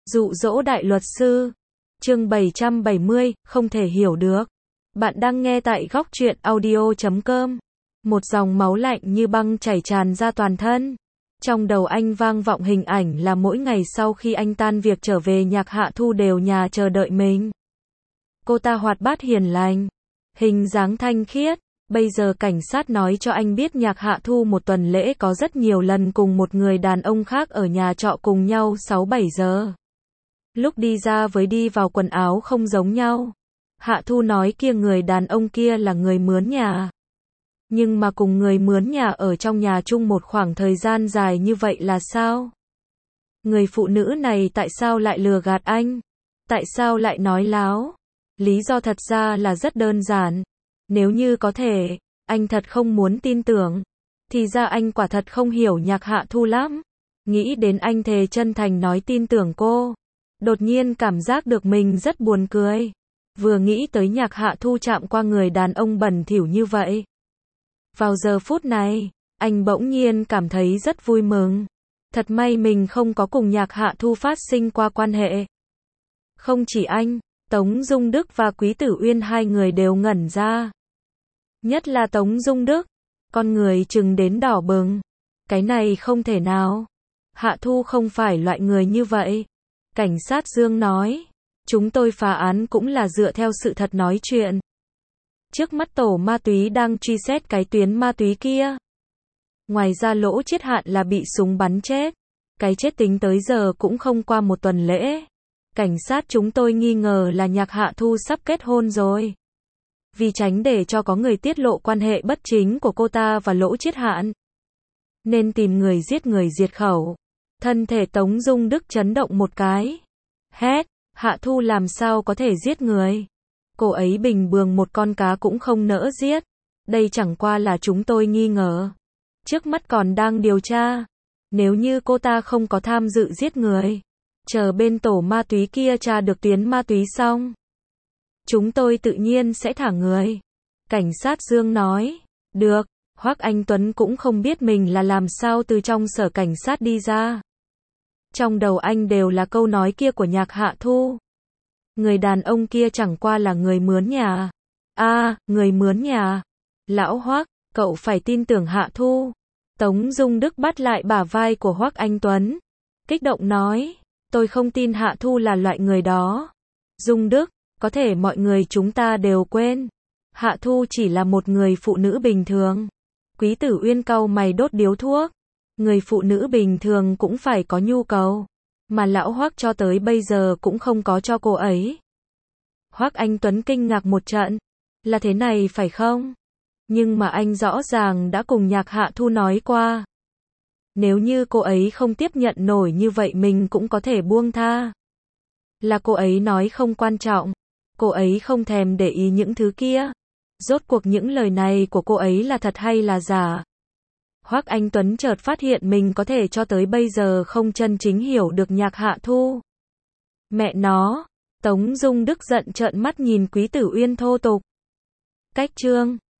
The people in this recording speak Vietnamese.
Dụ dỗ đại luật sư. Chương 770, không thể hiểu được. Bạn đang nghe tại góc truyện audio.com. Một dòng máu lạnh như băng chảy tràn ra toàn thân. Trong đầu anh vang vọng hình ảnh là mỗi ngày sau khi anh tan việc trở về, Nhạc Hạ Thu đều nhà chờ đợi mình. Cô ta hoạt bát hiền lành, hình dáng thanh khiết. Bây giờ cảnh sát nói cho anh biết Nhạc Hạ Thu một tuần lễ có rất nhiều lần cùng một người đàn ông khác ở nhà trọ cùng nhau 6-7 giờ. Lúc đi ra với đi vào quần áo không giống nhau. Hạ Thu nói kia người đàn ông kia là người mướn nhà. Nhưng mà cùng người mướn nhà ở trong nhà chung một khoảng thời gian dài như vậy là sao? Người phụ nữ này tại sao lại lừa gạt anh? Tại sao lại nói láo? Lý do thật ra là rất đơn giản. Nếu như có thể, anh thật không muốn tin tưởng. Thì ra anh quả thật không hiểu Nhạc Hạ Thu lắm. Nghĩ đến anh thề chân thành nói tin tưởng cô. Đột nhiên cảm giác được mình rất buồn cười. Vừa nghĩ tới Nhạc Hạ Thu chạm qua người đàn ông bẩn thỉu như vậy. Vào giờ phút này, anh bỗng nhiên cảm thấy rất vui mừng. Thật may mình không có cùng Nhạc Hạ Thu phát sinh qua quan hệ. Không chỉ anh, Tống Dung Đức và Quý Tử Uyên hai người đều ngẩn ra. Nhất là Tống Dung Đức, con người trừng đến đỏ bừng. Cái này không thể nào. Hạ Thu không phải loại người như vậy. Cảnh sát Dương nói, chúng tôi phá án cũng là dựa theo sự thật nói chuyện. Trước mắt tổ ma túy đang truy xét cái tuyến ma túy kia. Ngoài ra Lỗ Chiết Hạn là bị súng bắn chết. Cái chết tính tới giờ cũng không qua một tuần lễ. Cảnh sát chúng tôi nghi ngờ là Nhạc Hạ Thu sắp kết hôn rồi. Vì tránh để cho có người tiết lộ quan hệ bất chính của cô ta và Lỗ Chiết Hạn, nên tìm người diệt khẩu. Thân thể Tống Dung Đức chấn động một cái. Hét, Hạ Thu làm sao có thể giết người? Cô ấy bình bường một con cá cũng không nỡ giết. Đây chẳng qua là chúng tôi nghi ngờ. Trước mắt còn đang điều tra. Nếu như cô ta không có tham dự giết người, chờ bên tổ ma túy kia tra được tuyến ma túy xong, chúng tôi tự nhiên sẽ thả người. Cảnh sát Dương nói. Được. Hoắc Anh Tuấn cũng không biết mình là làm sao từ trong sở cảnh sát đi ra. Trong đầu anh đều là câu nói kia của Nhạc Hạ Thu. Người đàn ông kia chẳng qua là người mướn nhà. Người mướn nhà. Lão Hoắc, cậu phải tin tưởng Hạ Thu. Tống Dung Đức bắt lại bả vai của Hoắc Anh Tuấn. Kích động nói, tôi không tin Hạ Thu là loại người đó. Dung Đức, có thể mọi người chúng ta đều quên. Hạ Thu chỉ là một người phụ nữ bình thường. Quý Tử Uyên cau mày đốt điếu thuốc. Người phụ nữ bình thường cũng phải có nhu cầu. Mà lão Hoắc cho tới bây giờ cũng không có cho cô ấy. Hoắc Anh Tuấn kinh ngạc một trận. Là thế này phải không? Nhưng mà anh rõ ràng đã cùng Nhạc Hạ Thu nói qua. Nếu như cô ấy không tiếp nhận nổi như vậy mình cũng có thể buông tha. Là cô ấy nói không quan trọng. Cô ấy không thèm để ý những thứ kia. Rốt cuộc những lời này của cô ấy là thật hay là giả? Hoắc Anh Tuấn chợt phát hiện mình có thể cho tới bây giờ không chân chính hiểu được Nhạc Hạ Thu. Mẹ nó, Tống Dung Đức giận trợn mắt nhìn Quý Tử Uyên thô tục. Cách chương